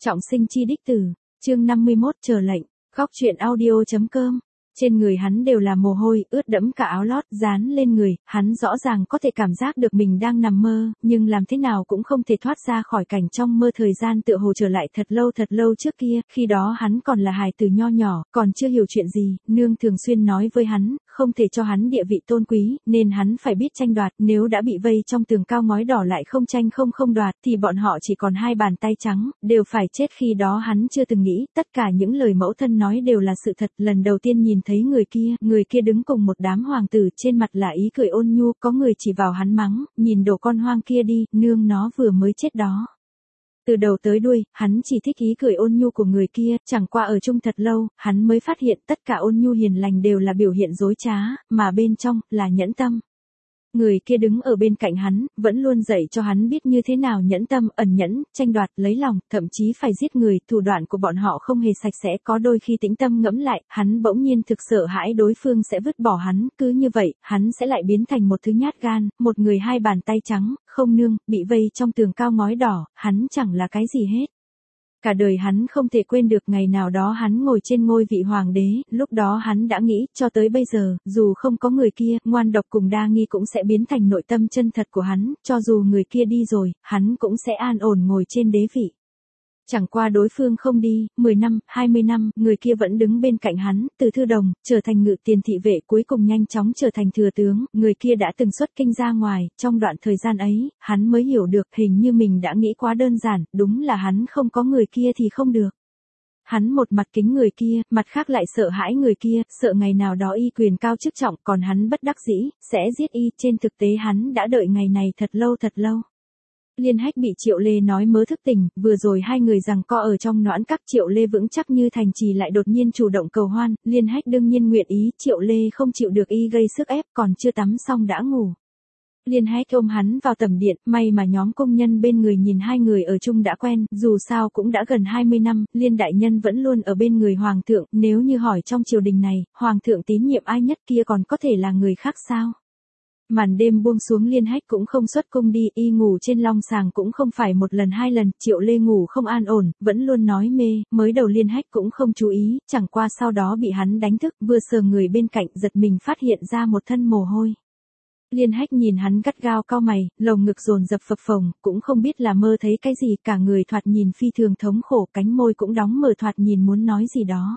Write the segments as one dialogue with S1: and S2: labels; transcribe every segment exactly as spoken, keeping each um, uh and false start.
S1: Trọng sinh chi đích tử, chương năm mươi mốt chờ lệnh, góc truyện audio.com. Trên người hắn đều là mồ hôi, ướt đẫm cả áo lót, dán lên người, hắn rõ ràng có thể cảm giác được mình đang nằm mơ, nhưng làm thế nào cũng không thể thoát ra khỏi cảnh trong mơ. Thời gian tựa hồ trở lại thật lâu thật lâu trước kia, khi đó hắn còn là hài tử nho nhỏ, còn chưa hiểu chuyện gì, nương thường xuyên nói với hắn, không thể cho hắn địa vị tôn quý, nên hắn phải biết tranh đoạt, nếu đã bị vây trong tường cao ngói đỏ lại không tranh không không đoạt, thì bọn họ chỉ còn hai bàn tay trắng, đều phải chết. Khi đó hắn chưa từng nghĩ, tất cả những lời mẫu thân nói đều là sự thật. Lần đầu tiên nhìn thấy người kia, người kia đứng cùng một đám hoàng tử, trên mặt là ý cười ôn nhu, có người chỉ vào hắn mắng, nhìn đồ con hoang kia đi, nương nó vừa mới chết đó. Từ đầu tới đuôi, hắn chỉ thích ý cười ôn nhu của người kia, chẳng qua ở chung thật lâu, hắn mới phát hiện tất cả ôn nhu hiền lành đều là biểu hiện dối trá, mà bên trong, là nhẫn tâm. Người kia đứng ở bên cạnh hắn, vẫn luôn dạy cho hắn biết như thế nào nhẫn tâm, ẩn nhẫn, tranh đoạt, lấy lòng, thậm chí phải giết người. Thủ đoạn của bọn họ không hề sạch sẽ, có đôi khi tĩnh tâm ngẫm lại, hắn bỗng nhiên thực sợ hãi đối phương sẽ vứt bỏ hắn, cứ như vậy, hắn sẽ lại biến thành một thứ nhát gan, một người hai bàn tay trắng, không nương, bị vây trong tường cao ngói đỏ, hắn chẳng là cái gì hết. Cả đời hắn không thể quên được ngày nào đó hắn ngồi trên ngôi vị hoàng đế, lúc đó hắn đã nghĩ, cho tới bây giờ, dù không có người kia, ngoan độc cùng đa nghi cũng sẽ biến thành nội tâm chân thật của hắn, cho dù người kia đi rồi, hắn cũng sẽ an ổn ngồi trên đế vị. Chẳng qua đối phương không đi, mười năm, hai mươi năm, người kia vẫn đứng bên cạnh hắn, từ thư đồng, trở thành ngự tiền thị vệ, cuối cùng nhanh chóng trở thành thừa tướng. Người kia đã từng xuất kinh ra ngoài, trong đoạn thời gian ấy, hắn mới hiểu được, hình như mình đã nghĩ quá đơn giản, đúng là hắn không có người kia thì không được. Hắn một mặt kính người kia, mặt khác lại sợ hãi người kia, sợ ngày nào đó y quyền cao chức trọng, còn hắn bất đắc dĩ, sẽ giết y. Trên thực tế hắn đã đợi ngày này thật lâu thật lâu. Liên Hách bị Triệu Lê nói mớ thức tỉnh, vừa rồi hai người giằng co ở trong noãn các, Triệu Lê vững chắc như thành trì lại đột nhiên chủ động cầu hoan, Liên Hách đương nhiên nguyện ý, Triệu Lê không chịu được y gây sức ép, còn chưa tắm xong đã ngủ. Liên Hách ôm hắn vào tầm điện, may mà nhóm công nhân bên người nhìn hai người ở chung đã quen, dù sao cũng đã gần hai mươi năm, Liên đại nhân vẫn luôn ở bên người hoàng thượng, nếu như hỏi trong triều đình này, hoàng thượng tín nhiệm ai nhất kia còn có thể là người khác sao? Màn đêm buông xuống, Liên Hách cũng không xuất cung đi, y ngủ trên long sàng cũng không phải một lần hai lần. Triệu Lê ngủ không an ổn, vẫn luôn nói mê, mới đầu Liên Hách cũng không chú ý, chẳng qua sau đó bị hắn đánh thức, vừa sờ người bên cạnh giật mình phát hiện ra một thân mồ hôi. Liên Hách nhìn hắn gắt gao cau mày, lồng ngực dồn dập phập phồng, cũng không biết là mơ thấy cái gì, cả người thoạt nhìn phi thường thống khổ, cánh môi cũng đóng mở thoạt nhìn muốn nói gì đó.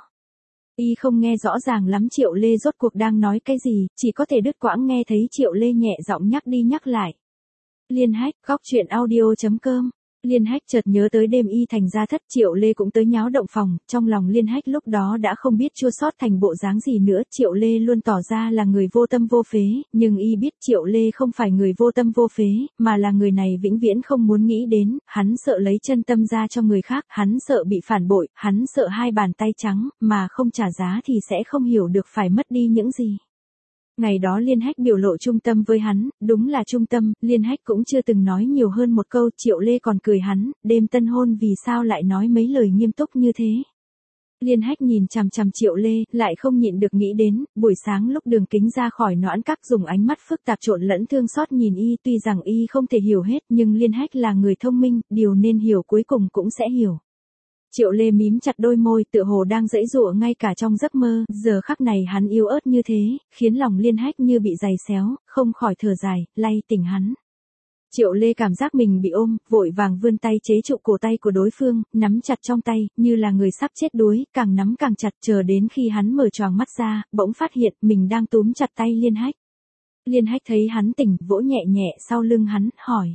S1: Y không nghe rõ ràng lắm Triệu Lê rốt cuộc đang nói cái gì, chỉ có thể đứt quãng nghe thấy Triệu Lê nhẹ giọng nhắc đi nhắc lại. Liên Hách, góc truyện audio.com. Liên Hách chợt nhớ tới đêm y thành gia thất, Triệu Lê cũng tới nháo động phòng, trong lòng Liên Hách lúc đó đã không biết chua xót thành bộ dáng gì nữa. Triệu Lê luôn tỏ ra là người vô tâm vô phế, nhưng y biết Triệu Lê không phải người vô tâm vô phế, mà là người này vĩnh viễn không muốn nghĩ đến, hắn sợ lấy chân tâm ra cho người khác, hắn sợ bị phản bội, hắn sợ hai bàn tay trắng, mà không trả giá thì sẽ không hiểu được phải mất đi những gì. Ngày đó Liên Hách biểu lộ trung tâm với hắn, đúng là trung tâm, Liên Hách cũng chưa từng nói nhiều hơn một câu. Triệu Lê còn cười hắn, đêm tân hôn vì sao lại nói mấy lời nghiêm túc như thế. Liên Hách nhìn chằm chằm Triệu Lê, lại không nhịn được nghĩ đến, buổi sáng lúc Đường Kính ra khỏi noãn các dùng ánh mắt phức tạp trộn lẫn thương xót nhìn y, tuy rằng y không thể hiểu hết, nhưng Liên Hách là người thông minh, điều nên hiểu cuối cùng cũng sẽ hiểu. Triệu Lê mím chặt đôi môi, tựa hồ đang giãy giụa ngay cả trong giấc mơ, giờ khắc này hắn yếu ớt như thế, khiến lòng Liên Hách như bị giày xéo, không khỏi thở dài, lay tỉnh hắn. Triệu Lê cảm giác mình bị ôm, vội vàng vươn tay chế trụ cổ tay của đối phương, nắm chặt trong tay, như là người sắp chết đuối, càng nắm càng chặt, chờ đến khi hắn mở choàng mắt ra, bỗng phát hiện mình đang túm chặt tay Liên Hách. Liên Hách thấy hắn tỉnh, vỗ nhẹ nhẹ sau lưng hắn, hỏi.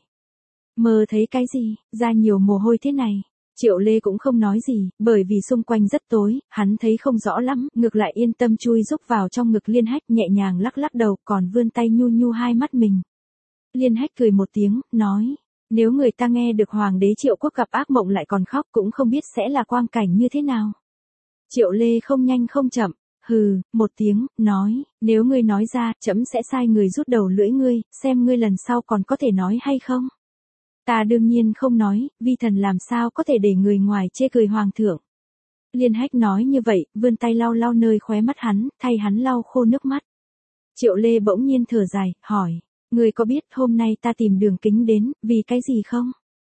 S1: Mơ thấy cái gì, ra nhiều mồ hôi thế này? Triệu Lê cũng không nói gì, bởi vì xung quanh rất tối, hắn thấy không rõ lắm, ngược lại yên tâm chui rúc vào trong ngực Liên Hách, nhẹ nhàng lắc lắc đầu, còn vươn tay nhu nhu hai mắt mình. Liên Hách cười một tiếng, nói, nếu người ta nghe được hoàng đế Triệu Quốc gặp ác mộng lại còn khóc cũng không biết sẽ là quang cảnh như thế nào. Triệu Lê không nhanh không chậm, hừ, một tiếng, nói, nếu ngươi nói ra, trẫm sẽ sai người rút đầu lưỡi ngươi, xem ngươi lần sau còn có thể nói hay không. Ta đương nhiên không nói, vi thần làm sao có thể để người ngoài chê cười hoàng thượng. Liên Hách nói như vậy, vươn tay lau lau nơi khóe mắt hắn, thay hắn lau khô nước mắt. Triệu Lê bỗng nhiên thở dài, hỏi, người có biết hôm nay ta tìm Đường Kính đến, vì cái gì không?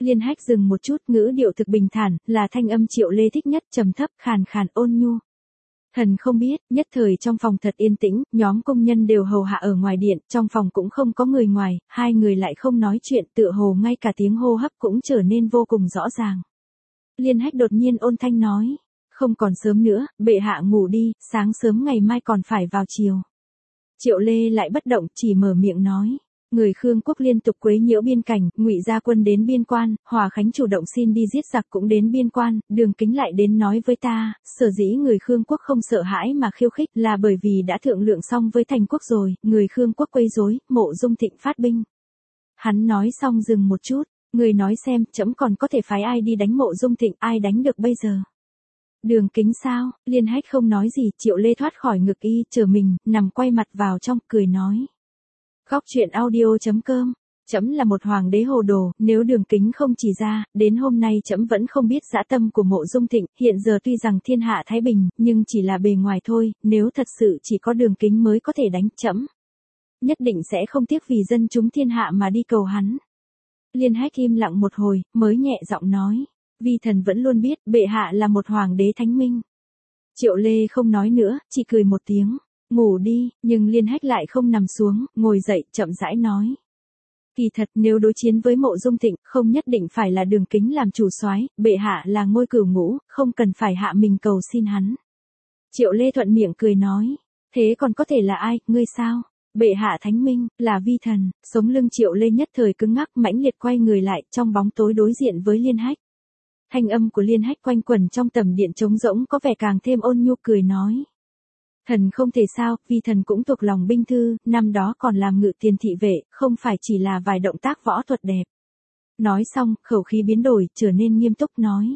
S1: Liên Hách dừng một chút, ngữ điệu thực bình thản, là thanh âm Triệu Lê thích nhất, trầm thấp, khàn khàn, ôn nhu. Thần không biết, nhất thời trong phòng thật yên tĩnh, nhóm công nhân đều hầu hạ ở ngoài điện, trong phòng cũng không có người ngoài, hai người lại không nói chuyện, tựa hồ ngay cả tiếng hô hấp cũng trở nên vô cùng rõ ràng. Liên Hách đột nhiên ôn thanh nói, không còn sớm nữa, bệ hạ ngủ đi, sáng sớm ngày mai còn phải vào chiều. Triệu Lê lại bất động, chỉ mở miệng nói. Người Khương quốc liên tục quấy nhiễu biên cảnh, Ngụy gia quân đến biên quan, Hòa Khánh chủ động xin đi giết giặc cũng đến biên quan, Đường Kính lại đến nói với ta, sở dĩ người Khương quốc không sợ hãi mà khiêu khích là bởi vì đã thượng lượng xong với thành quốc rồi, người Khương quốc quấy rối, Mộ Dung Thịnh phát binh. Hắn nói xong dừng một chút, người nói xem, trẫm còn có thể phái ai đi đánh Mộ Dung Thịnh, ai đánh được bây giờ? Đường Kính sao? Liên Hách không nói gì, Triệu Lê thoát khỏi ngực y, trở mình, nằm quay mặt vào trong, cười nói. Góc truyện audio.com, trẫm là một hoàng đế hồ đồ, nếu Đường Kính không chỉ ra, đến hôm nay trẫm vẫn không biết dã tâm của Mộ Dung Thịnh, hiện giờ tuy rằng thiên hạ thái bình, nhưng chỉ là bề ngoài thôi, nếu thật sự chỉ có Đường Kính mới có thể đánh trẫm, nhất định sẽ không tiếc vì dân chúng thiên hạ mà đi cầu hắn. Liên Hách im lặng một hồi, mới nhẹ giọng nói, vi thần vẫn luôn biết, bệ hạ là một hoàng đế thánh minh. Triệu Lê không nói nữa, chỉ cười một tiếng. Ngủ đi, nhưng Liên Hách lại không nằm xuống, ngồi dậy, chậm rãi nói. Kỳ thật, nếu đối chiến với Mộ Dung Thịnh, không nhất định phải là Đường Kính làm chủ soái, bệ hạ là ngôi cửu ngũ, không cần phải hạ mình cầu xin hắn. Triệu Lê thuận miệng cười nói, thế còn có thể là ai, ngươi sao? Bệ hạ thánh minh, là vi thần. Sống lưng Triệu Lê nhất thời cứng ngắc, mãnh liệt quay người lại, trong bóng tối đối diện với Liên Hách. Thanh âm của Liên Hách quanh quẩn trong tầm điện trống rỗng có vẻ càng thêm ôn nhu, cười nói. Thần không thể sao, vì thần cũng thuộc lòng binh thư, năm đó còn làm ngự tiền thị vệ, không phải chỉ là vài động tác võ thuật đẹp. Nói xong, khẩu khí biến đổi, trở nên nghiêm túc nói.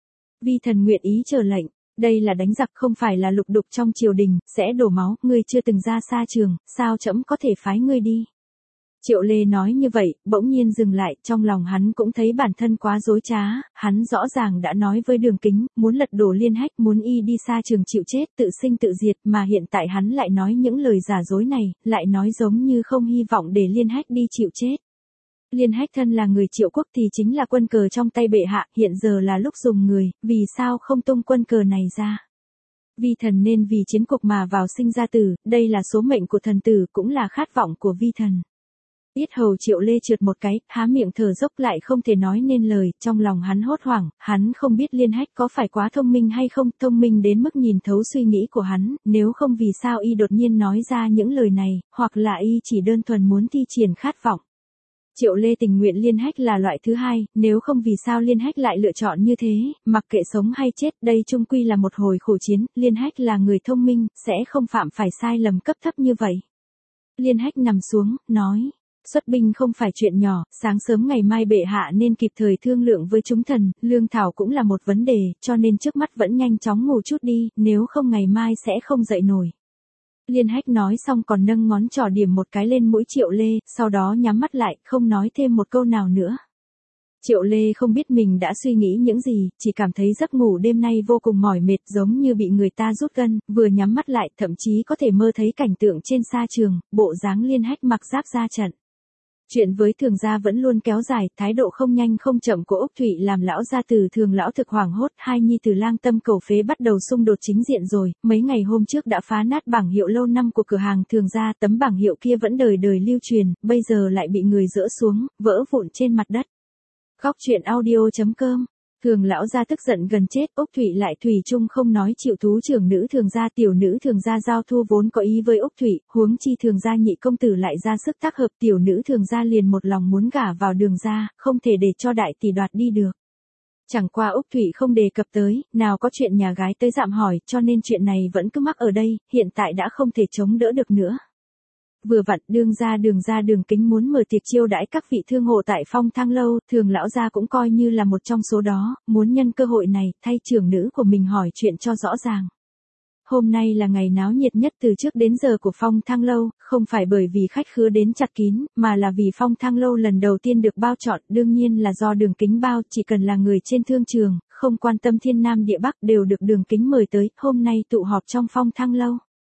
S1: Vi thần nguyện ý chờ lệnh, đây là đánh giặc không phải là lục đục trong triều đình, sẽ đổ máu, ngươi chưa từng ra xa trường, sao trẫm có thể phái ngươi đi. Triệu Lê nói như vậy, bỗng nhiên dừng lại, trong lòng hắn cũng thấy bản thân quá dối trá, hắn rõ ràng đã nói với Đường Kính, muốn lật đổ Liên Hách, muốn y đi xa trường chịu chết, tự sinh tự diệt, mà hiện tại hắn lại nói những lời giả dối này, lại nói giống như không hy vọng để Liên Hách đi chịu chết. Liên Hách thân là người Triệu quốc thì chính là quân cờ trong tay bệ hạ, hiện giờ là lúc dùng người, vì sao không tung quân cờ này ra? Vi thần nên vì chiến cục mà vào sinh ra tử, đây là số mệnh của thần tử, cũng là khát vọng của vi thần. Yết hầu Triệu Lê trượt một cái, há miệng thở dốc lại không thể nói nên lời, trong lòng hắn hốt hoảng, hắn không biết Liên Hách có phải quá thông minh hay không, thông minh đến mức nhìn thấu suy nghĩ của hắn, nếu không vì sao y đột nhiên nói ra những lời này, hoặc là y chỉ đơn thuần muốn thi triển khát vọng. Triệu Lê tình nguyện Liên Hách là loại thứ hai, nếu không vì sao Liên Hách lại lựa chọn như thế, mặc kệ sống hay chết, đây chung quy là một hồi khổ chiến, Liên Hách là người thông minh, sẽ không phạm phải sai lầm cấp thấp như vậy. Liên Hách nằm xuống, nói. Xuất binh không phải chuyện nhỏ, sáng sớm ngày mai bệ hạ nên kịp thời thương lượng với chúng thần, lương thảo cũng là một vấn đề, cho nên trước mắt vẫn nhanh chóng ngủ chút đi, nếu không ngày mai sẽ không dậy nổi. Liên Hách nói xong còn nâng ngón trỏ điểm một cái lên mũi Triệu Lê, sau đó nhắm mắt lại, không nói thêm một câu nào nữa. Triệu Lê không biết mình đã suy nghĩ những gì, chỉ cảm thấy giấc ngủ đêm nay vô cùng mỏi mệt, giống như bị người ta rút gân, vừa nhắm mắt lại, thậm chí có thể mơ thấy cảnh tượng trên sa trường, bộ dáng Liên Hách mặc giáp ra trận. Chuyện với Thường gia vẫn luôn kéo dài, thái độ không nhanh không chậm của Úc Thụy làm lão gia từ Thường lão thực hoảng hốt, hai nhi tử Lang Tâm Cầu Phế bắt đầu xung đột chính diện rồi, mấy ngày hôm trước đã phá nát bảng hiệu lâu năm của cửa hàng Thường gia, tấm bảng hiệu kia vẫn đời đời lưu truyền, bây giờ lại bị người dỡ xuống, vỡ vụn trên mặt đất. Góc truyện audio.com. Thường lão gia tức giận gần chết, Úc Thụy lại thủy chung không nói chịu thú trưởng nữ Thường gia, tiểu nữ Thường gia giao thu vốn có ý với Úc Thụy, huống chi Thường gia nhị công tử lại ra sức tác hợp, tiểu nữ Thường gia liền một lòng muốn gả vào Đường gia, không thể để cho đại tỷ đoạt đi được. Chẳng qua Úc Thụy không đề cập tới, nào có chuyện nhà gái tới dạm hỏi, cho nên chuyện này vẫn cứ mắc ở đây, hiện tại đã không thể chống đỡ được nữa. Vừa vặn Đương gia Đường gia Đường Kính muốn mở tiệc chiêu đãi các vị thương hộ tại Phong Thang lâu, Thường lão gia cũng coi như là một trong số đó, muốn nhân cơ hội này thay trưởng nữ của mình hỏi chuyện cho rõ ràng. Hôm nay là ngày náo nhiệt nhất từ trước đến giờ của Phong Thang lâu, không phải bởi vì khách khứa đến chặt kín, mà là vì Phong Thang lâu lần đầu tiên được bao chọn, đương nhiên là do Đường Kính bao, chỉ cần là người trên thương trường, không quan tâm thiên nam địa bắc đều được Đường Kính mời tới, hôm nay tụ họp trong Phong Thang lâu.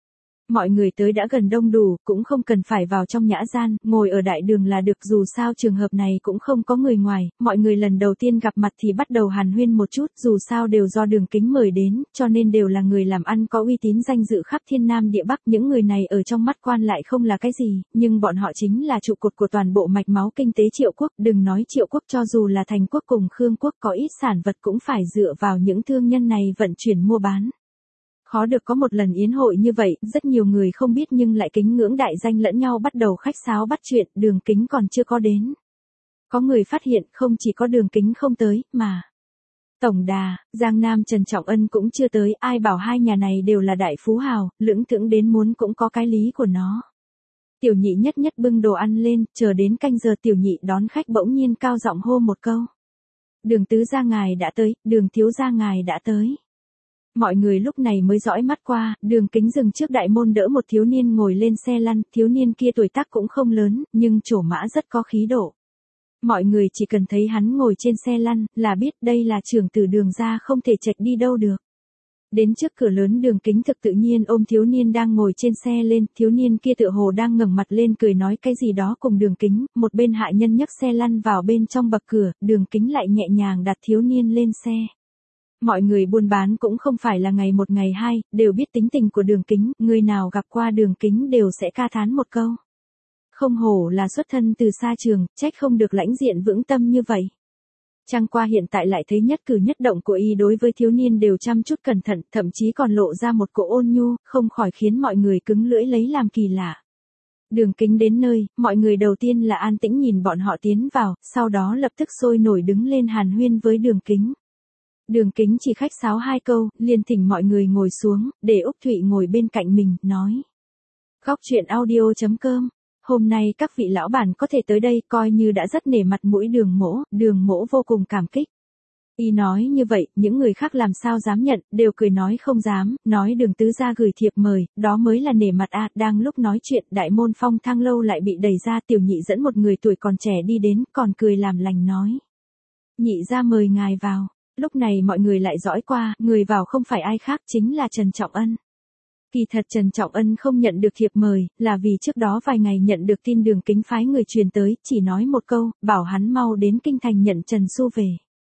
S1: Mọi người tới đã gần đông đủ, cũng không cần phải vào trong nhã gian, ngồi ở đại đường là được, dù sao trường hợp này cũng không có người ngoài, mọi người lần đầu tiên gặp mặt thì bắt đầu hàn huyên một chút, dù sao đều do Đường Kính mời đến, cho nên đều là người làm ăn có uy tín danh dự khắp thiên nam địa bắc, những người này ở trong mắt quan lại không là cái gì, nhưng bọn họ chính là trụ cột của toàn bộ mạch máu kinh tế Triệu quốc, đừng nói Triệu quốc, cho dù là Thành quốc cùng Khương quốc có ít sản vật cũng phải dựa vào những thương nhân này vận chuyển mua bán. Khó được có một lần yến hội như vậy, rất nhiều người không biết nhưng lại kính ngưỡng đại danh lẫn nhau bắt đầu khách sáo bắt chuyện, Đường Kính còn chưa có đến. Có người phát hiện không chỉ có Đường Kính không tới, mà Tổng Đà, Giang Nam Trần Trọng Ân cũng chưa tới, ai bảo hai nhà này đều là đại phú hào, lưỡng thưởng đến muốn cũng có cái lý của nó. Tiểu nhị nhất nhất bưng đồ ăn lên, chờ đến canh giờ tiểu nhị đón khách bỗng nhiên cao giọng hô một câu. Đường tứ gia ngài đã tới, Đường thiếu gia ngài đã tới. Mọi người lúc này mới dõi mắt qua, Đường Kính dừng trước đại môn đỡ một thiếu niên ngồi lên xe lăn, thiếu niên kia tuổi tác cũng không lớn, nhưng trổ mã rất có khí độ. Mọi người chỉ cần thấy hắn ngồi trên xe lăn, là biết đây là trưởng tử Đường gia, không thể chệch đi đâu được. Đến trước cửa lớn Đường Kính thực tự nhiên ôm thiếu niên đang ngồi trên xe lên, thiếu niên kia tựa hồ đang ngẩng mặt lên cười nói cái gì đó cùng Đường Kính, một bên hạ nhân nhấc xe lăn vào bên trong bậc cửa, Đường Kính lại nhẹ nhàng đặt thiếu niên lên xe. Mọi người buôn bán cũng không phải là ngày một ngày hai, đều biết tính tình của Đường Kính, người nào gặp qua Đường Kính đều sẽ ca thán một câu. Không hổ là xuất thân từ xa trường, trách không được lãnh diện vững tâm như vậy. Chẳng qua hiện tại lại thấy nhất cử nhất động của y đối với thiếu niên đều chăm chút cẩn thận, thậm chí còn lộ ra một cỗ ôn nhu, không khỏi khiến mọi người cứng lưỡi lấy làm kỳ lạ. Đường Kính đến nơi, mọi người đầu tiên là an tĩnh nhìn bọn họ tiến vào, sau đó lập tức sôi nổi đứng lên hàn huyên với Đường Kính. Đường Kính chỉ khách sáo hai câu, liền thỉnh mọi người ngồi xuống, để Úc Thụy ngồi bên cạnh mình, nói. Góc truyện audio chấm com, hôm nay các vị lão bản có thể tới đây coi như đã rất nể mặt mũi Đường mỗ, Đường mỗ vô cùng cảm kích. Y nói như vậy, những người khác làm sao dám nhận, đều cười nói không dám, nói Đường tứ gia gửi thiệp mời, đó mới là nể mặt a. Đang lúc nói chuyện, đại môn Phong Thang lâu lại bị đẩy ra, tiểu nhị dẫn một người tuổi còn trẻ đi đến, còn cười làm lành nói. Nhị gia mời ngài vào. Lúc này mọi người lại dõi qua, người vào không phải ai khác chính là Trần Trọng Ân. Kỳ thật Trần Trọng Ân không nhận được thiệp mời, là vì trước đó vài ngày nhận được tin Đường Kính phái người truyền tới, chỉ nói một câu, bảo hắn mau đến kinh thành nhận Trần Xu về.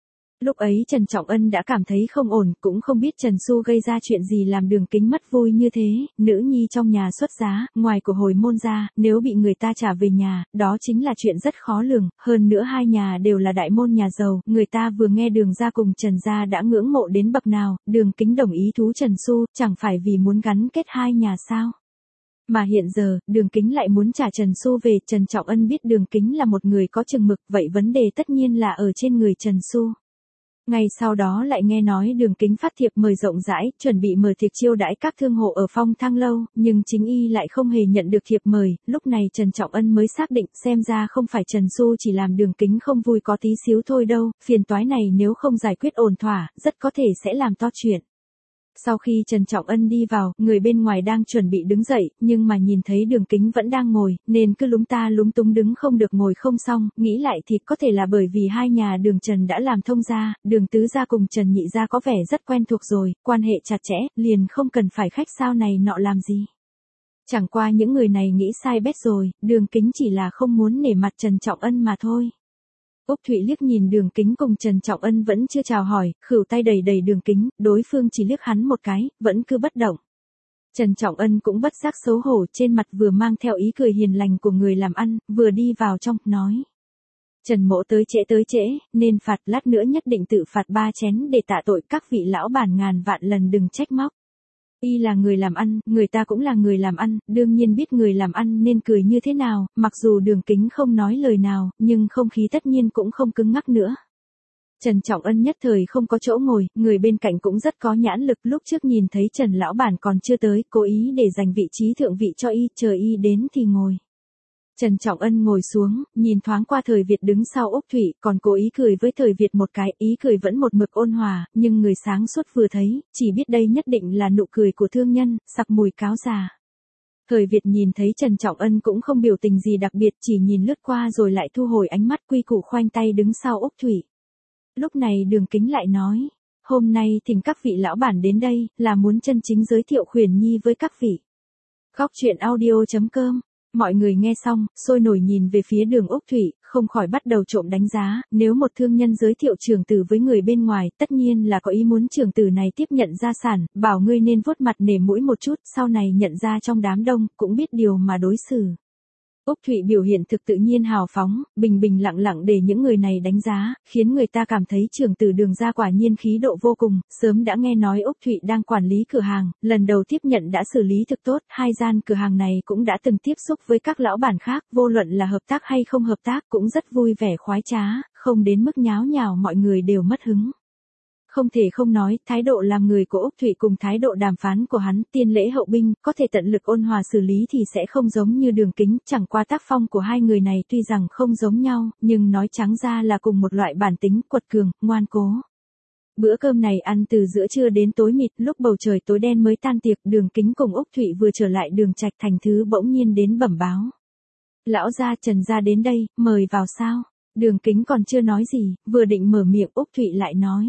S1: Lúc ấy Trần Trọng Ân đã cảm thấy không ổn, cũng không biết Trần Xu gây ra chuyện gì làm Đường Kính mất vui như thế, nữ nhi trong nhà xuất giá, ngoài của hồi môn ra, nếu bị người ta trả về nhà, đó chính là chuyện rất khó lường, hơn nữa hai nhà đều là đại môn nhà giàu, người ta vừa nghe Đường gia cùng Trần gia đã ngưỡng mộ đến bậc nào, Đường Kính đồng ý thú Trần Xu, chẳng phải vì muốn gắn kết hai nhà sao. Mà hiện giờ, Đường Kính lại muốn trả Trần Xu về, Trần Trọng Ân biết Đường Kính là một người có chừng mực, vậy vấn đề tất nhiên là ở trên người Trần Xu. Ngay sau đó lại nghe nói Đường Kính phát thiệp mời rộng rãi, chuẩn bị mở tiệc chiêu đãi các thương hộ ở Phong Thang lâu, nhưng chính y lại không hề nhận được thiệp mời, lúc này Trần Trọng Ân mới xác định xem ra không phải Trần Xu chỉ làm Đường Kính không vui có tí xíu thôi đâu, phiền toái này nếu không giải quyết ổn thỏa, rất có thể sẽ làm to chuyện. Sau khi Trần Trọng Ân đi vào, người bên ngoài đang chuẩn bị đứng dậy, nhưng mà nhìn thấy Đường Kính vẫn đang ngồi, nên cứ lúng ta lúng túng đứng không được ngồi không xong, nghĩ lại thì có thể là bởi vì hai nhà Đường Trần đã làm thông gia, Đường tứ gia cùng Trần nhị gia có vẻ rất quen thuộc rồi, quan hệ chặt chẽ, liền không cần phải khách sao này nọ làm gì. Chẳng qua những người này nghĩ sai bét rồi, Đường Kính chỉ là không muốn nể mặt Trần Trọng Ân mà thôi. Úc Thụy liếc nhìn Đường Kính cùng Trần Trọng Ân vẫn chưa chào hỏi, khửu tay đầy đầy Đường Kính, đối phương chỉ liếc hắn một cái, vẫn cứ bất động. Trần Trọng Ân cũng bất giác xấu hổ, trên mặt vừa mang theo ý cười hiền lành của người làm ăn, vừa đi vào trong, nói. Trần mỗ tới trễ tới trễ, nên phạt, lát nữa nhất định tự phạt ba chén để tạ tội, các vị lão bản ngàn vạn lần đừng trách móc. Y là người làm ăn, người ta cũng là người làm ăn, đương nhiên biết người làm ăn nên cười như thế nào, mặc dù Đường Kính không nói lời nào, nhưng không khí tất nhiên cũng không cứng ngắc nữa. Trần Trọng Ân nhất thời không có chỗ ngồi, người bên cạnh cũng rất có nhãn lực, lúc trước nhìn thấy Trần lão bản còn chưa tới, cố ý để dành vị trí thượng vị cho y, chờ y đến thì ngồi. Trần Trọng Ân ngồi xuống, nhìn thoáng qua Thời Việt đứng sau Úc Thụy, còn cố ý cười với Thời Việt một cái, ý cười vẫn một mực ôn hòa, nhưng người sáng suốt vừa thấy, chỉ biết đây nhất định là nụ cười của thương nhân, sặc mùi cáo già. Thời Việt nhìn thấy Trần Trọng Ân cũng không biểu tình gì đặc biệt, chỉ nhìn lướt qua rồi lại thu hồi ánh mắt, quy củ khoanh tay đứng sau Úc Thụy. Lúc này Đường Kính lại nói, hôm nay thỉnh các vị lão bản đến đây, là muốn chân chính giới thiệu Khuyển Nhi với các vị. Góc chuyện audio chấm com. Mọi người nghe xong, sôi nổi nhìn về phía Đường Úc Thụy, không khỏi bắt đầu trộm đánh giá, nếu một thương nhân giới thiệu trưởng tử với người bên ngoài, tất nhiên là có ý muốn trưởng tử này tiếp nhận gia sản, bảo ngươi nên vuốt mặt nể mũi một chút, sau này nhận ra trong đám đông, cũng biết điều mà đối xử. Úc Thụy biểu hiện thực tự nhiên hào phóng, bình bình lặng lặng để những người này đánh giá, khiến người ta cảm thấy trưởng tử Đường gia quả nhiên khí độ vô cùng, sớm đã nghe nói Úc Thụy đang quản lý cửa hàng, lần đầu tiếp nhận đã xử lý thực tốt, hai gian cửa hàng này cũng đã từng tiếp xúc với các lão bản khác, vô luận là hợp tác hay không hợp tác cũng rất vui vẻ khoái trá, không đến mức nháo nhào mọi người đều mất hứng. Không thể không nói, thái độ làm người của Úc Thụy cùng thái độ đàm phán của hắn, tiên lễ hậu binh, có thể tận lực ôn hòa xử lý thì sẽ không giống như Đường Kính, chẳng qua tác phong của hai người này tuy rằng không giống nhau, nhưng nói trắng ra là cùng một loại bản tính, quật cường, ngoan cố. Bữa cơm này ăn từ giữa trưa đến tối mịt, lúc bầu trời tối đen mới tan tiệc, Đường Kính cùng Úc Thụy vừa trở lại Đường Trạch Thành Thứ bỗng nhiên đến bẩm báo. Lão gia Trần gia đến đây, mời vào sao? Đường Kính còn chưa nói gì, vừa định mở miệng Úc Thụy lại nói.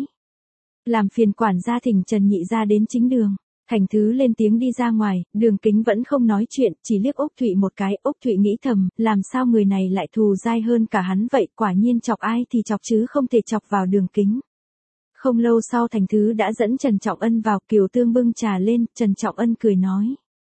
S1: Làm phiền quản gia thỉnh Trần nhị gia đến chính đường. Thành Thứ lên tiếng đi ra ngoài, Đường Kính vẫn không nói chuyện, chỉ liếc Úc Thụy một cái, Úc Thụy nghĩ thầm, làm sao người này lại thù dai hơn cả hắn vậy, quả nhiên chọc ai thì chọc chứ không thể chọc vào Đường Kính. Không lâu sau Thành Thứ đã dẫn Trần Trọng Ân vào, Kiều Tương bưng trà lên, Trần Trọng Ân cười nói.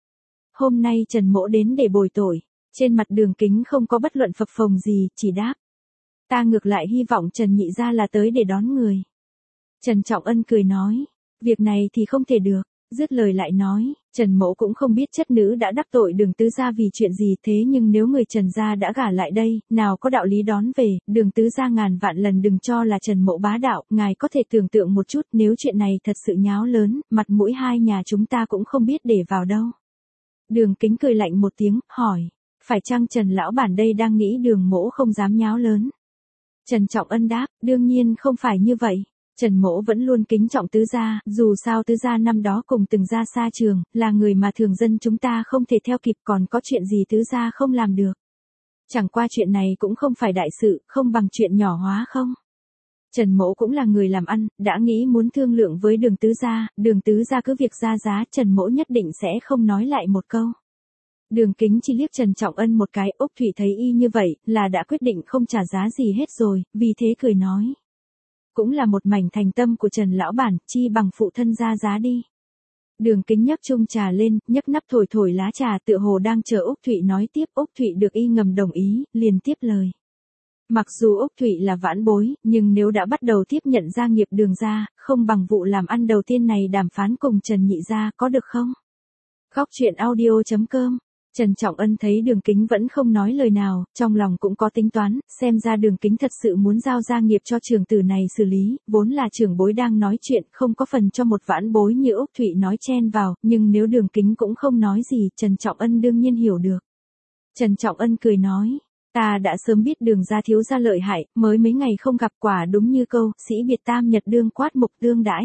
S1: Hôm nay Trần mỗ đến để bồi tội, trên mặt Đường Kính không có bất luận phập phồng gì, chỉ đáp. Ta ngược lại hy vọng Trần nhị gia là tới để đón người. Trần Trọng Ân cười nói, việc này thì không thể được, dứt lời lại nói, Trần mỗ cũng không biết chất nữ đã đắc tội Đường tứ gia vì chuyện gì, thế nhưng nếu người Trần gia đã gả lại đây, nào có đạo lý đón về, Đường tứ gia ngàn vạn lần đừng cho là Trần mỗ bá đạo, ngài có thể tưởng tượng một chút, nếu chuyện này thật sự nháo lớn, mặt mũi hai nhà chúng ta cũng không biết để vào đâu. Đường Kính cười lạnh một tiếng, hỏi, phải chăng Trần lão bản đây đang nghĩ Đường mỗ không dám nháo lớn? Trần Trọng Ân đáp, đương nhiên không phải như vậy. Trần mỗ vẫn luôn kính trọng tứ gia, dù sao tứ gia năm đó cùng từng ra xa trường, là người mà thường dân chúng ta không thể theo kịp, còn có chuyện gì tứ gia không làm được. Chẳng qua chuyện này cũng không phải đại sự, không bằng chuyện nhỏ hóa không. Trần mỗ cũng là người làm ăn, đã nghĩ muốn thương lượng với Đường tứ gia, Đường tứ gia cứ việc ra giá, Trần mỗ nhất định sẽ không nói lại một câu. Đường Kính chỉ liếc Trần Trọng Ân một cái, Úc Thụy thấy y như vậy, là đã quyết định không trả giá gì hết rồi, vì thế cười nói. Cũng là một mảnh thành tâm của Trần lão bản, chi bằng phụ thân ra giá đi. Đường Kính nhấp chung trà lên, nhấc nắp thổi thổi lá trà, tựa hồ đang chờ Úc Thụy nói tiếp, Úc Thụy được y ngầm đồng ý, liền tiếp lời. Mặc dù Úc Thụy là vãn bối, nhưng nếu đã bắt đầu tiếp nhận gia nghiệp Đường gia, không bằng vụ làm ăn đầu tiên này đàm phán cùng Trần nhị gia, có được không? Góc chuyện audio chấm com. Trần Trọng Ân thấy Đường Kính vẫn không nói lời nào, trong lòng cũng có tính toán, xem ra Đường Kính thật sự muốn giao gia nghiệp cho trưởng tử này xử lý, vốn là trưởng bối đang nói chuyện, không có phần cho một vãn bối như Úc Thụy nói chen vào, nhưng nếu Đường Kính cũng không nói gì, Trần Trọng Ân đương nhiên hiểu được. Trần Trọng Ân cười nói, ta đã sớm biết Đường gia thiếu gia lợi hại, mới mấy ngày không gặp, quả đúng như câu, sĩ biệt tam nhật đương quát mục tương đãi.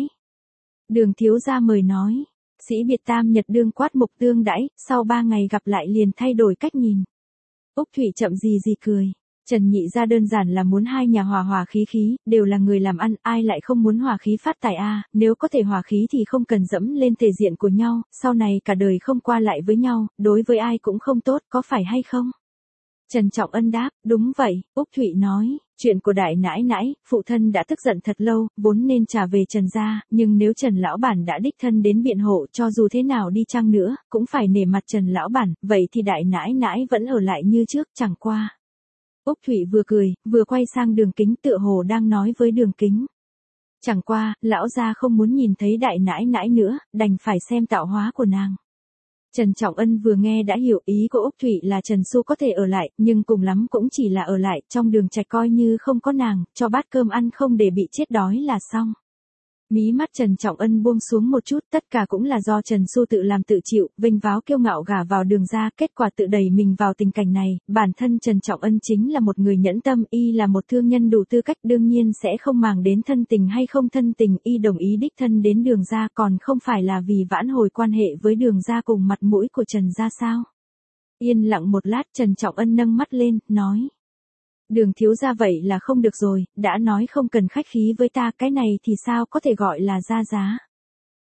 S1: Đường thiếu gia mời nói. Sĩ biệt tam nhật đương quát mục tương đãi, sau ba ngày gặp lại liền thay đổi cách nhìn. Úc Thụy chậm gì gì cười. Trần nhị gia đơn giản là muốn hai nhà hòa hòa khí khí, đều là người làm ăn, ai lại không muốn hòa khí phát tài a, nếu có thể hòa khí thì không cần dẫm lên thể diện của nhau, sau này cả đời không qua lại với nhau, đối với ai cũng không tốt, có phải hay không? Trần Trọng Ân đáp, đúng vậy, Úc Thụy nói, chuyện của đại nãi nãi, phụ thân đã tức giận thật lâu, vốn nên trả về Trần gia, nhưng nếu Trần lão bản đã đích thân đến biện hộ, cho dù thế nào đi chăng nữa, cũng phải nể mặt Trần lão bản, vậy thì đại nãi nãi vẫn ở lại như trước, chẳng qua. Úc Thụy vừa cười, vừa quay sang Đường Kính, tựa hồ đang nói với Đường Kính. Chẳng qua, lão gia không muốn nhìn thấy đại nãi nãi nữa, đành phải xem tạo hóa của nàng. Trần Trọng Ân vừa nghe đã hiểu ý của Úc Thụy là Trần Xu có thể ở lại, nhưng cùng lắm cũng chỉ là ở lại, trong Đường Trạch coi như không có nàng, cho bát cơm ăn không để bị chết đói là xong. Mí mắt Trần Trọng Ân buông xuống một chút, tất cả cũng là do Trần Xu tự làm tự chịu, vênh váo kiêu ngạo gả vào Đường gia, kết quả tự đẩy mình vào tình cảnh này, bản thân Trần Trọng Ân chính là một người nhẫn tâm, y là một thương nhân đủ tư cách, đương nhiên sẽ không màng đến thân tình hay không thân tình, y đồng ý đích thân đến Đường gia, còn không phải là vì vãn hồi quan hệ với Đường gia cùng mặt mũi của Trần gia sao? Yên lặng một lát, Trần Trọng Ân nâng mắt lên, nói. Đường thiếu gia vậy là không được rồi, đã nói không cần khách khí với ta, cái này thì sao có thể gọi là ra giá.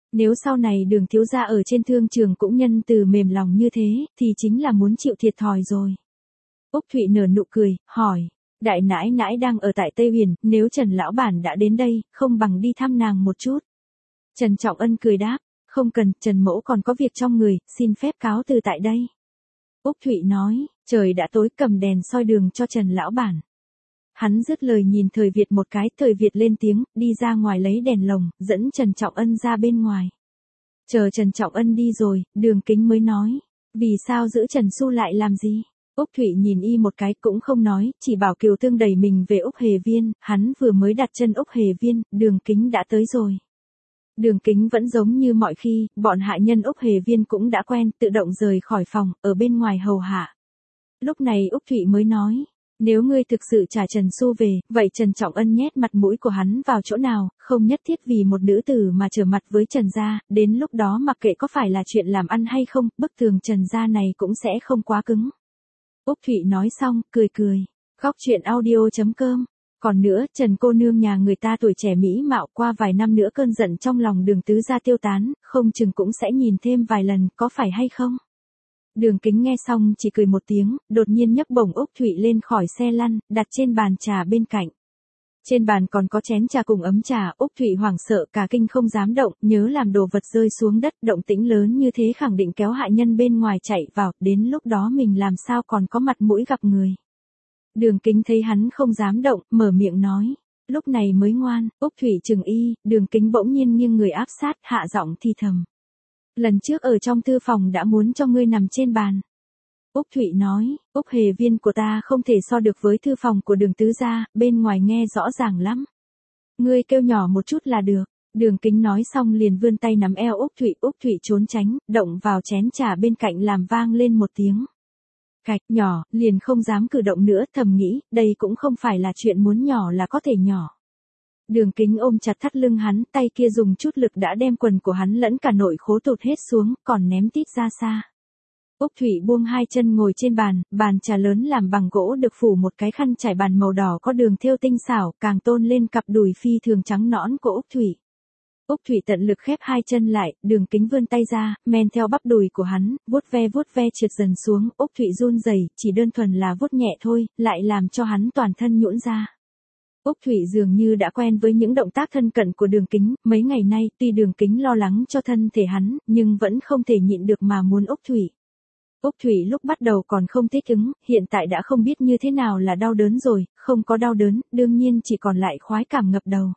S1: Nếu sau này Đường thiếu gia ở trên thương trường cũng nhân từ mềm lòng như thế, thì chính là muốn chịu thiệt thòi rồi. Úc Thụy nở nụ cười, hỏi, đại nãi nãi đang ở tại Tây Huyền, nếu Trần lão bản đã đến đây, không bằng đi thăm nàng một chút. Trần Trọng Ân cười đáp, không cần, Trần mỗ còn có việc trong người, xin phép cáo từ tại đây. Úc Thụy nói, trời đã tối, cầm đèn soi đường cho Trần lão bản. Hắn dứt lời nhìn Thời Việt một cái, Thời Việt lên tiếng, đi ra ngoài lấy đèn lồng, dẫn Trần Trọng Ân ra bên ngoài. Chờ Trần Trọng Ân đi rồi, Đường Kính mới nói, vì sao giữ Trần Xu lại làm gì? Úc Thụy nhìn y một cái cũng không nói, chỉ bảo Kiều Tương đẩy mình về Úc Hề Viên, hắn vừa mới đặt chân Úc Hề Viên, Đường Kính đã tới rồi. Đường Kính vẫn giống như mọi khi, bọn hạ nhân Úc Hề Viên cũng đã quen, tự động rời khỏi phòng, ở bên ngoài hầu hạ. Lúc này Úc Thụy mới nói, nếu ngươi thực sự trả Trần Xu về, vậy Trần Trọng Ân nhét mặt mũi của hắn vào chỗ nào, không nhất thiết vì một nữ tử mà trở mặt với Trần gia, đến lúc đó mặc kệ có phải là chuyện làm ăn hay không, bức tường Trần gia này cũng sẽ không quá cứng. Úc Thụy nói xong, cười cười, khóc chuyện audio chấm com. Còn nữa, Trần cô nương nhà người ta tuổi trẻ mỹ mạo, qua vài năm nữa cơn giận trong lòng Đường tứ gia tiêu tán, không chừng cũng sẽ nhìn thêm vài lần, có phải hay không? Đường Kính nghe xong chỉ cười một tiếng, đột nhiên nhấc bổng Úc Thụy lên khỏi xe lăn, đặt trên bàn trà bên cạnh. Trên bàn còn có chén trà cùng ấm trà, Úc Thụy hoảng sợ cả kinh không dám động, nhớ làm đồ vật rơi xuống đất, động tĩnh lớn như thế khẳng định kéo hạ nhân bên ngoài chạy vào, đến lúc đó mình làm sao còn có mặt mũi gặp người. Đường Kính thấy hắn không dám động, mở miệng nói, lúc này mới ngoan. Úc Thụy chừng y, Đường Kính bỗng nhiên nghiêng người áp sát, hạ giọng thì thầm. Lần trước ở trong thư phòng đã muốn cho ngươi nằm trên bàn. Úc Thụy nói, Úc Hề Viên của ta không thể so được với thư phòng của Đường tứ gia, bên ngoài nghe rõ ràng lắm. Ngươi kêu nhỏ một chút là được. Đường Kính nói xong liền vươn tay nắm eo Úc Thụy, Úc Thụy trốn tránh, động vào chén trà bên cạnh làm vang lên một tiếng. Cạch, nhỏ, liền không dám cử động nữa, thầm nghĩ, đây cũng không phải là chuyện muốn nhỏ là có thể nhỏ. Đường Kính ôm chặt thắt lưng hắn, tay kia dùng chút lực đã đem quần của hắn lẫn cả nội khố tụt hết xuống, còn ném tít ra xa. Úc Thụy buông hai chân ngồi trên bàn, bàn trà lớn làm bằng gỗ được phủ một cái khăn trải bàn màu đỏ có đường thêu tinh xảo, càng tôn lên cặp đùi phi thường trắng nõn của Úc Thụy. Úc Thụy tận lực khép hai chân lại, Đường Kính vươn tay ra, men theo bắp đùi của hắn, vuốt ve vuốt ve trượt dần xuống, Úc Thụy run rẩy, chỉ đơn thuần là vuốt nhẹ thôi, lại làm cho hắn toàn thân nhũn ra. Úc Thụy dường như đã quen với những động tác thân cận của Đường Kính, mấy ngày nay, tuy Đường Kính lo lắng cho thân thể hắn, nhưng vẫn không thể nhịn được mà muốn Úc Thụy. Úc Thụy lúc bắt đầu còn không thích ứng, hiện tại đã không biết như thế nào là đau đớn rồi, không có đau đớn, đương nhiên chỉ còn lại khoái cảm ngập đầu.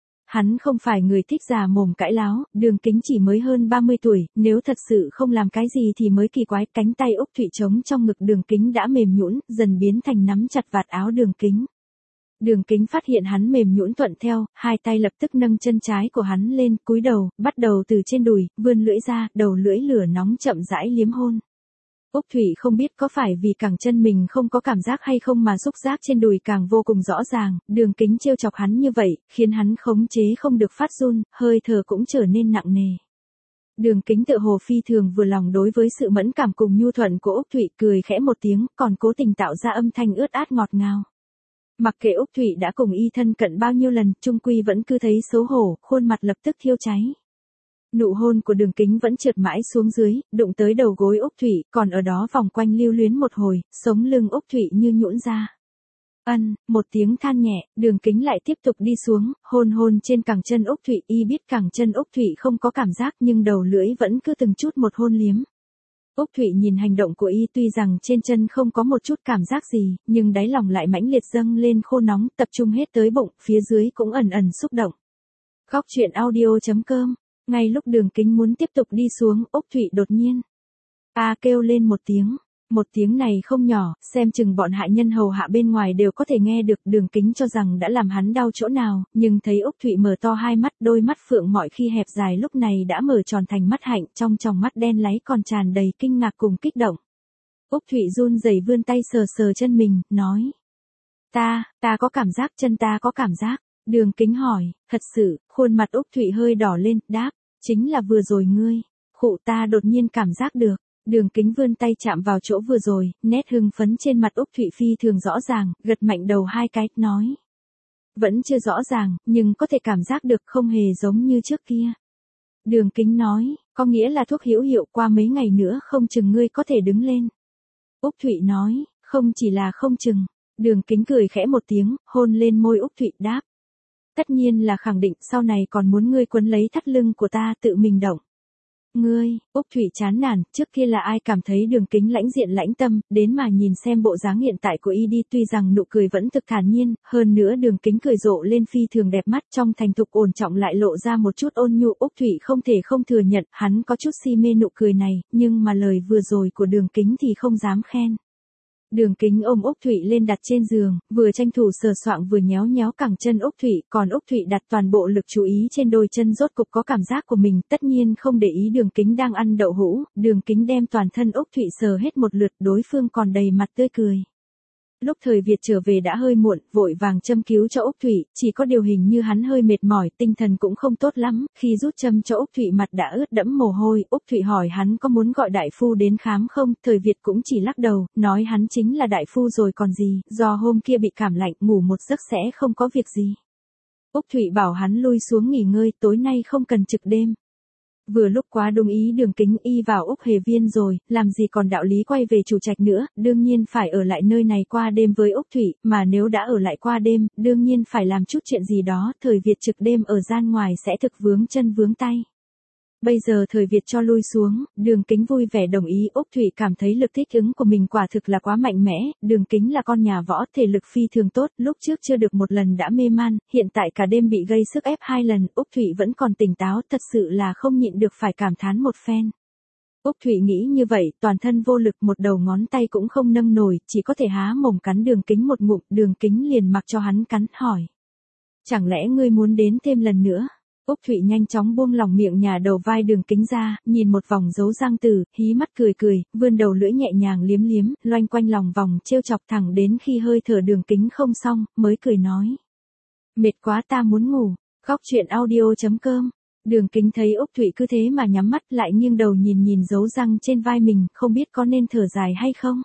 S1: Hắn không phải người thích già mồm cãi láo, Đường Kính chỉ mới hơn ba mươi tuổi, nếu thật sự không làm cái gì thì mới kỳ quái. Cánh tay Úc Thụy trống trong ngực Đường Kính đã mềm nhũn, dần biến thành nắm chặt vạt áo Đường Kính. Đường Kính phát hiện hắn mềm nhũn thuận theo, hai tay lập tức nâng chân trái của hắn lên, cúi đầu, bắt đầu từ trên đùi, vươn lưỡi ra, đầu lưỡi lửa nóng chậm rãi liếm hôn. Úc Thụy không biết có phải vì cẳng chân mình không có cảm giác hay không mà xúc giác trên đùi càng vô cùng rõ ràng, Đường Kính trêu chọc hắn như vậy, khiến hắn khống chế không được phát run, hơi thở cũng trở nên nặng nề. Đường Kính tựa hồ phi thường vừa lòng đối với sự mẫn cảm cùng nhu thuận của Úc Thụy, cười khẽ một tiếng, còn cố tình tạo ra âm thanh ướt át ngọt ngào. Mặc kệ Úc Thụy đã cùng y thân cận bao nhiêu lần, chung quy vẫn cứ thấy xấu hổ, khuôn mặt lập tức thiêu cháy. Nụ hôn của Đường Kính vẫn trượt mãi xuống dưới, đụng tới đầu gối Úc Thụy, còn ở đó vòng quanh lưu luyến một hồi, sống lưng Úc Thụy như nhũn ra. Ân, một tiếng than nhẹ, Đường Kính lại tiếp tục đi xuống, hôn hôn trên cẳng chân Úc Thụy, y biết cẳng chân Úc Thụy không có cảm giác nhưng đầu lưỡi vẫn cứ từng chút một hôn liếm. Úc Thụy nhìn hành động của y tuy rằng trên chân không có một chút cảm giác gì, nhưng đáy lòng lại mãnh liệt dâng lên khô nóng, tập trung hết tới bụng, phía dưới cũng ẩn ẩn xúc động. Khóc chuyện audio chấm com. Ngay lúc Đường Kính muốn tiếp tục đi xuống, Úc Thụy đột nhiên a kêu lên một tiếng. Một tiếng này không nhỏ, xem chừng bọn hạ nhân hầu hạ bên ngoài đều có thể nghe được. Đường Kính cho rằng đã làm hắn đau chỗ nào, nhưng thấy Úc Thụy mở to hai mắt, đôi mắt phượng mọi khi hẹp dài lúc này đã mở tròn thành mắt hạnh, trong tròng mắt đen láy còn tràn đầy kinh ngạc cùng kích động. Úc Thụy run rẩy vươn tay sờ sờ chân mình, nói: Ta, ta có cảm giác, chân ta có cảm giác. Đường Kính hỏi, thật sự, khuôn mặt Úc Thụy hơi đỏ lên, đáp, chính là vừa rồi ngươi. Khụ, ta đột nhiên cảm giác được. Đường Kính vươn tay chạm vào chỗ vừa rồi, nét hưng phấn trên mặt Úc Thụy phi thường rõ ràng, gật mạnh đầu hai cái, nói. Vẫn chưa rõ ràng, nhưng có thể cảm giác được, không hề giống như trước kia. Đường Kính nói, có nghĩa là thuốc hữu hiệu qua mấy ngày nữa không chừng ngươi có thể đứng lên. Úc Thụy nói, không chỉ là không chừng. Đường Kính cười khẽ một tiếng, hôn lên môi Úc Thụy đáp. Tất nhiên là khẳng định sau này còn muốn ngươi quấn lấy thắt lưng của ta tự mình động. Ngươi, Úc Thụy chán nản, trước kia là ai cảm thấy Đường Kính lãnh diện lãnh tâm, đến mà nhìn xem bộ dáng hiện tại của y đi, tuy rằng nụ cười vẫn thực thản nhiên, hơn nữa Đường Kính cười rộ lên phi thường đẹp mắt, trong thành thục ổn trọng lại lộ ra một chút ôn nhu. Úc Thụy không thể không thừa nhận, hắn có chút si mê nụ cười này, nhưng mà lời vừa rồi của Đường Kính thì không dám khen. Đường Kính ôm Úc Thụy lên đặt trên giường, vừa tranh thủ sờ soạng vừa nhéo nhéo cẳng chân Úc Thụy, còn Úc Thụy đặt toàn bộ lực chú ý trên đôi chân, rốt cục có cảm giác của mình, tất nhiên không để ý Đường Kính đang ăn đậu hũ. Đường Kính đem toàn thân Úc Thụy sờ hết một lượt, đối phương còn đầy mặt tươi cười. Lúc Thời Việt trở về đã hơi muộn, vội vàng châm cứu cho Úc Thụy, chỉ có điều hình như hắn hơi mệt mỏi, tinh thần cũng không tốt lắm, khi rút châm cho Úc Thụy mặt đã ướt đẫm mồ hôi. Úc Thụy hỏi hắn có muốn gọi đại phu đến khám không, Thời Việt cũng chỉ lắc đầu, nói hắn chính là đại phu rồi còn gì, do hôm kia bị cảm lạnh, ngủ một giấc sẽ không có việc gì. Úc Thụy bảo hắn lui xuống nghỉ ngơi, tối nay không cần trực đêm. Vừa lúc quá đúng ý Đường Kính, y vào Úc Hề Viên rồi, làm gì còn đạo lý quay về chủ trạch nữa, đương nhiên phải ở lại nơi này qua đêm với Úc Thụy, mà nếu đã ở lại qua đêm, đương nhiên phải làm chút chuyện gì đó. Thời Việt trực đêm ở gian ngoài sẽ thực vướng chân vướng tay. Bây giờ Thời Việt cho lui xuống, Đường Kính vui vẻ đồng ý. Úc Thụy cảm thấy lực thích ứng của mình quả thực là quá mạnh mẽ, Đường Kính là con nhà võ, thể lực phi thường tốt, lúc trước chưa được một lần đã mê man, hiện tại cả đêm bị gây sức ép hai lần, Úc Thụy vẫn còn tỉnh táo, thật sự là không nhịn được phải cảm thán một phen. Úc Thụy nghĩ như vậy, toàn thân vô lực, một đầu ngón tay cũng không nâng nổi, chỉ có thể há mồm cắn Đường Kính một ngụm. Đường Kính liền mặc cho hắn cắn, hỏi. Chẳng lẽ ngươi muốn đến thêm lần nữa? Úc Thụy nhanh chóng buông lỏng miệng nhà đầu vai Đường Kính ra, nhìn một vòng dấu răng tử, hí mắt cười cười, vươn đầu lưỡi nhẹ nhàng liếm liếm, loanh quanh lòng vòng trêu chọc thẳng đến khi hơi thở Đường Kính không xong, mới cười nói. Mệt quá ta muốn ngủ. Góc truyện audio chấm com. Đường Kính thấy Úc Thụy cứ thế mà nhắm mắt lại nghiêng đầu nhìn nhìn dấu răng trên vai mình, không biết có nên thở dài hay không.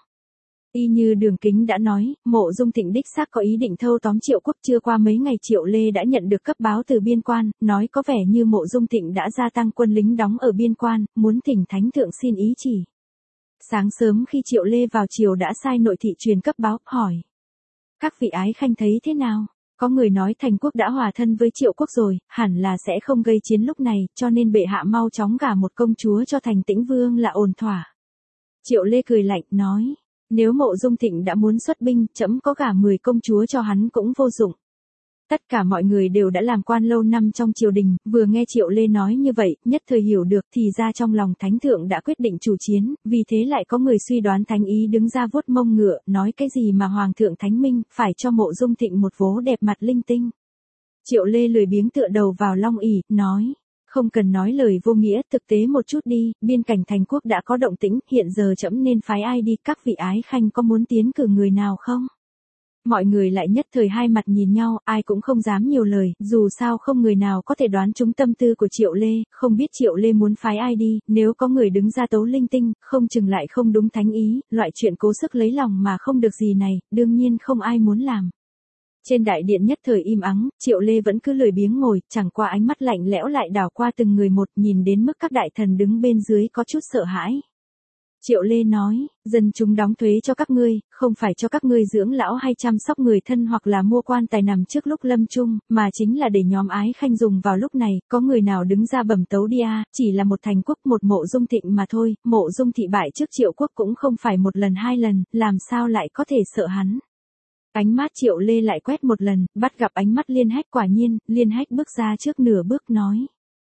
S1: Y như Đường Kính đã nói, Mộ Dung Thịnh đích xác có ý định thâu tóm Triệu Quốc. Chưa qua mấy ngày Triệu Lê đã nhận được cấp báo từ biên quan, nói có vẻ như Mộ Dung Thịnh đã gia tăng quân lính đóng ở biên quan, muốn thỉnh thánh thượng xin ý chỉ. Sáng sớm khi Triệu Lê vào triều đã sai nội thị truyền cấp báo, hỏi. Các vị ái khanh thấy thế nào? Có người nói Thành Quốc đã hòa thân với Triệu Quốc rồi, hẳn là sẽ không gây chiến lúc này, cho nên bệ hạ mau chóng gả một công chúa cho Thành Tĩnh Vương là ổn thỏa. Triệu Lê cười lạnh, nói. Nếu Mộ Dung Thịnh đã muốn xuất binh, trẫm có gả mười công chúa cho hắn cũng vô dụng. Tất cả mọi người đều đã làm quan lâu năm trong triều đình, vừa nghe Triệu Lê nói như vậy, nhất thời hiểu được, thì ra trong lòng thánh thượng đã quyết định chủ chiến, vì thế lại có người suy đoán thánh ý đứng ra vuốt mông ngựa, nói cái gì mà hoàng thượng thánh minh, phải cho Mộ Dung Thịnh một vố đẹp mặt linh tinh. Triệu Lê lười biếng tựa đầu vào long ỷ, nói. Không cần nói lời vô nghĩa, thực tế một chút đi, biên cảnh Thành Quốc đã có động tĩnh, hiện giờ trẫm nên phái ai đi, các vị ái khanh có muốn tiến cử người nào không? Mọi người lại nhất thời hai mặt nhìn nhau, ai cũng không dám nhiều lời, dù sao không người nào có thể đoán trúng tâm tư của Triệu Lê, không biết Triệu Lê muốn phái ai đi, nếu có người đứng ra tấu linh tinh, không chừng lại không đúng thánh ý, loại chuyện cố sức lấy lòng mà không được gì này, đương nhiên không ai muốn làm. Trên đại điện nhất thời im ắng, Triệu Lê vẫn cứ lười biếng ngồi, chẳng qua ánh mắt lạnh lẽo lại đảo qua từng người một, nhìn đến mức các đại thần đứng bên dưới có chút sợ hãi. Triệu Lê nói, dân chúng đóng thuế cho các ngươi, không phải cho các ngươi dưỡng lão hay chăm sóc người thân hoặc là mua quan tài nằm trước lúc lâm chung, mà chính là để nhóm ái khanh dùng vào lúc này, có người nào đứng ra bẩm tấu đi à, chỉ là một Thành Quốc một Mộ Dung Thịnh mà thôi, Mộ Dung thị bại trước Triệu Quốc cũng không phải một lần hai lần, làm sao lại có thể sợ hắn. Ánh mắt Triệu Lê lại quét một lần, bắt gặp ánh mắt Liên Hách, quả nhiên, Liên Hách bước ra trước nửa bước nói.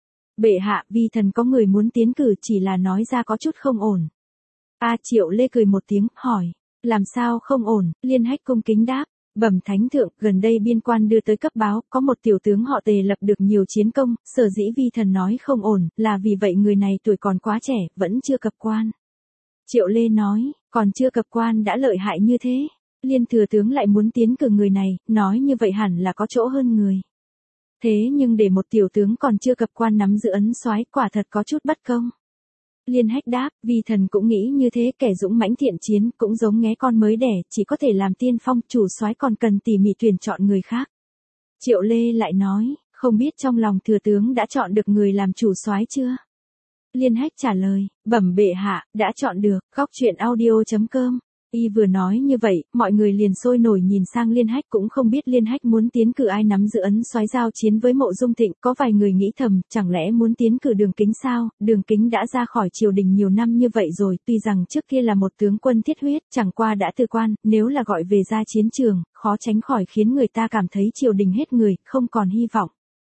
S1: Bệ hạ, vi thần có người muốn tiến cử, chỉ là nói ra có chút không ổn. A à, Triệu Lê cười một tiếng, hỏi, làm sao không ổn? Liên Hách cung kính đáp, bẩm thánh thượng, gần đây biên quan đưa tới cấp báo, có một tiểu tướng họ Tề lập được nhiều chiến công, sở dĩ vi thần nói không ổn, là vì vậy người này tuổi còn quá trẻ, vẫn chưa cập quan. Triệu Lê nói, còn chưa cập quan đã lợi hại như thế. Liên thừa tướng lại muốn tiến cử người này, nói như vậy hẳn là có chỗ hơn người. Thế nhưng để một tiểu tướng còn chưa cập quan nắm giữ ấn soái, quả thật có chút bất công. Liên Hách đáp, vì thần cũng nghĩ như thế, kẻ dũng mãnh thiện chiến, cũng giống nghé con mới đẻ, chỉ có thể làm tiên phong, chủ soái còn cần tỉ mỉ tuyển chọn người khác. Triệu Lê lại nói, Không biết trong lòng thừa tướng đã chọn được người làm chủ soái chưa? Liên Hách trả lời, bẩm bệ hạ, đã chọn được. Góc truyện audio chấm com. Y vừa nói như vậy, mọi người liền sôi nổi nhìn sang Liên Hách, cũng không biết Liên Hách muốn tiến cử ai nắm giữ ấn soái giao chiến với Mộ Dung Thịnh. Có vài người nghĩ thầm, chẳng lẽ muốn tiến cử Đường Kính sao? Đường Kính đã ra khỏi triều đình nhiều năm như vậy rồi, tuy rằng trước kia là một tướng quân thiết huyết, chẳng qua đã từ quan, nếu là gọi về ra chiến trường, khó tránh khỏi khiến người ta cảm thấy triều đình hết người, không còn hy vọng.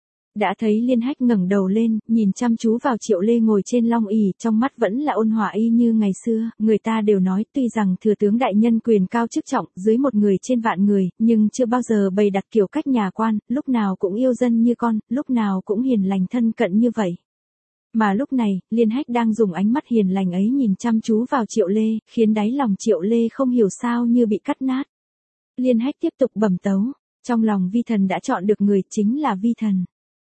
S1: Đã thấy Liên Hách ngẩng đầu lên, nhìn chăm chú vào Triệu Lê ngồi trên long ỷ, trong mắt vẫn là ôn hòa y như ngày xưa. Người ta đều nói, tuy rằng thừa tướng đại nhân quyền cao chức trọng, dưới một người trên vạn người, nhưng chưa bao giờ bày đặt kiểu cách nhà quan, lúc nào cũng yêu dân như con, lúc nào cũng hiền lành thân cận như vậy. Mà lúc này, Liên Hách đang dùng ánh mắt hiền lành ấy nhìn chăm chú vào Triệu Lê, khiến đáy lòng Triệu Lê không hiểu sao như bị cắt nát. Liên Hách tiếp tục bẩm tấu, trong lòng vi thần đã chọn được người, chính là vi thần.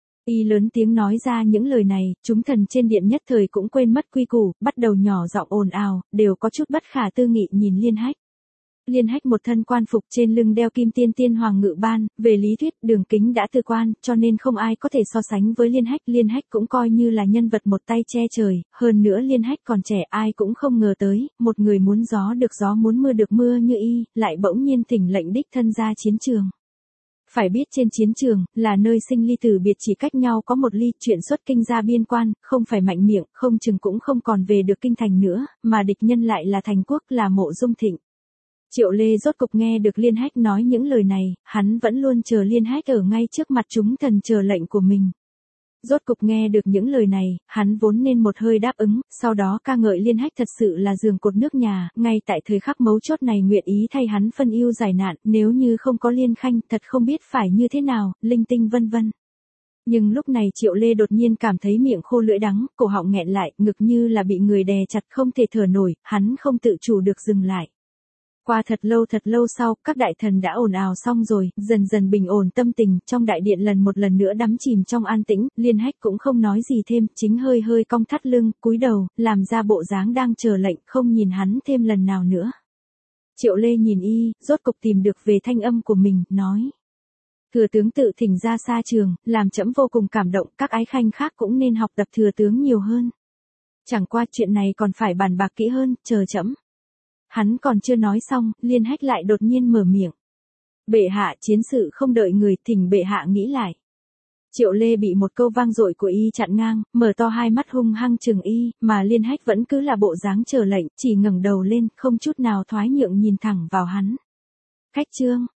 S1: Y lớn tiếng nói ra những lời này, chúng thần trên điện nhất thời cũng quên mất quy củ, bắt đầu nhỏ giọng ồn ào, đều có chút bất khả tư nghị nhìn Liên Hách. Liên Hách một thân quan phục, trên lưng đeo kim tiên tiên hoàng ngự ban, về lý thuyết Đường Kính đã từ quan, cho nên không ai có thể so sánh với Liên Hách. Liên Hách cũng coi như là nhân vật một tay che trời, hơn nữa Liên Hách còn trẻ, ai cũng không ngờ tới, một người muốn gió được gió muốn mưa được mưa như y, lại bỗng nhiên thỉnh lệnh đích thân ra chiến trường. Phải biết trên chiến trường, là nơi sinh ly tử biệt chỉ cách nhau có một ly, chuyện xuất kinh ra biên quan, không phải mạnh miệng, không chừng cũng không còn về được kinh thành nữa, mà địch nhân lại là thành quốc, là Mộ Dung Thịnh. Triệu Lê rốt cục nghe được Liên Hách nói những lời này, hắn vẫn luôn chờ Liên Hách ở ngay trước mặt chúng thần chờ lệnh của mình. Rốt cục nghe được những lời này, hắn vốn nên một hơi đáp ứng, sau đó ca ngợi Liên Hách thật sự là giường cột nước nhà, ngay tại thời khắc mấu chốt này nguyện ý thay hắn phân ưu giải nạn, nếu như không có Liên Khanh, thật không biết phải như thế nào, linh tinh vân vân. Nhưng lúc này Triệu Lê đột nhiên cảm thấy miệng khô lưỡi đắng, cổ họng nghẹn lại, ngực như là bị người đè chặt không thể thở nổi, hắn không tự chủ được dừng lại. Qua thật lâu thật lâu sau, các đại thần đã ồn ào xong rồi, dần dần bình ổn tâm tình, trong đại điện lần một lần nữa đắm chìm trong an tĩnh, Liên Hách cũng không nói gì thêm, chính hơi hơi cong thắt lưng, cúi đầu, làm ra bộ dáng đang chờ lệnh, không nhìn hắn thêm lần nào nữa. Triệu Lê nhìn y, rốt cục tìm được về thanh âm của mình, nói. Thừa tướng tự thỉnh ra xa trường, làm trẫm vô cùng cảm động, các ái khanh khác cũng nên học tập thừa tướng nhiều hơn. Chẳng qua chuyện này còn phải bàn bạc kỹ hơn, chờ trẫm. Hắn còn chưa nói xong, Liên Hách lại đột nhiên mở miệng. Bệ hạ, chiến sự không đợi người, thỉnh bệ hạ nghĩ lại. Triệu Lê bị một câu vang dội của y chặn ngang, mở to hai mắt hung hăng chừng y, mà Liên Hách vẫn cứ là bộ dáng chờ lệnh, chỉ ngẩng đầu lên, không chút nào thoái nhượng nhìn thẳng vào hắn. Khách trương,